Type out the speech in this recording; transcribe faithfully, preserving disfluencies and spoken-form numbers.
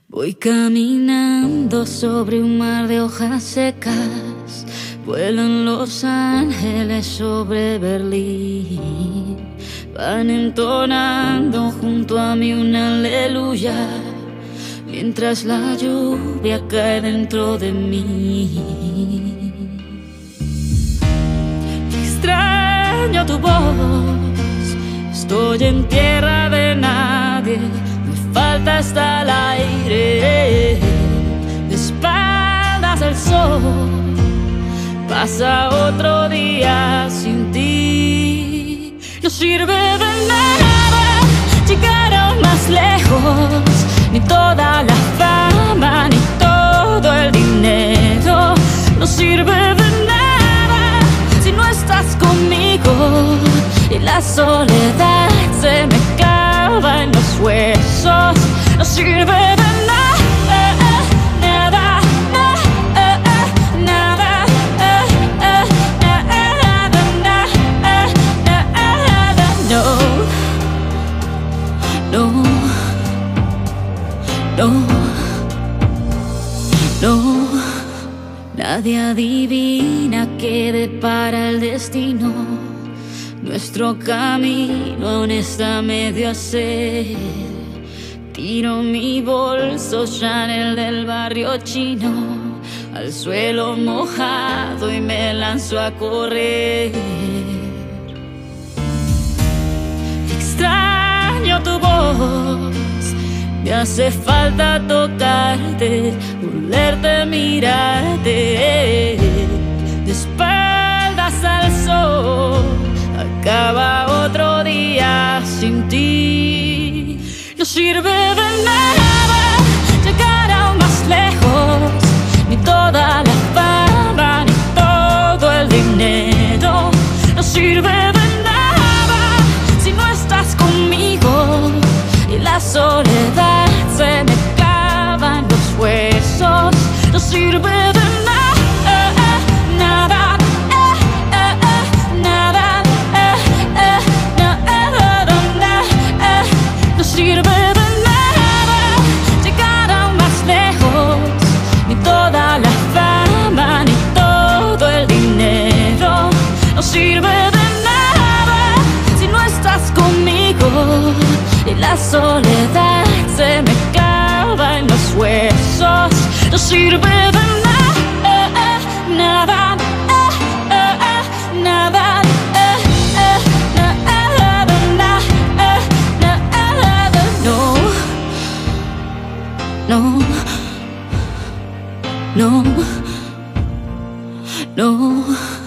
Voy caminando sobre un mar de hojas secas, vuelan los ángeles sobre Berlín, van entonando junto a mí una aleluya, mientras la lluvia cae dentro de mí. Extraño tu voz, estoy en tierra de nadie, me falta hasta el aire, de espaldas al sol, pasa otro día sin ti. No sirve de nada llegar aún más lejos, ni toda la fama, ni todo el dinero. No sirve de nada si no estás conmigo, y la soledad se me clava en los huesos. No sirve de nada, nada, nada, nada, no, no, no, no. Nadie adivina qué depara el destino. Nuestro camino aún está medio a hacer. Tiro mi bolso Chanel del barrio chino al suelo mojado y me lanzo a correr. Extraño tu voz, me hace falta tocarte, olerte, mirarte, de espaldas al sol. Acaba otro día sin ti. No sirve de nada llegar aún más lejos, ni toda la fama, ni todo el dinero. No sirve de nada si no estás conmigo, y la soledad se me clava en los huesos. No sirve de nada, nada, nada, no sirve de nada llegar aún más lejos, ni toda la fama, ni todo el dinero. No sirve de nada si no estás conmigo, y la soledad se me clava en los huesos. No sirve de nada, nada, nada, no, no, no.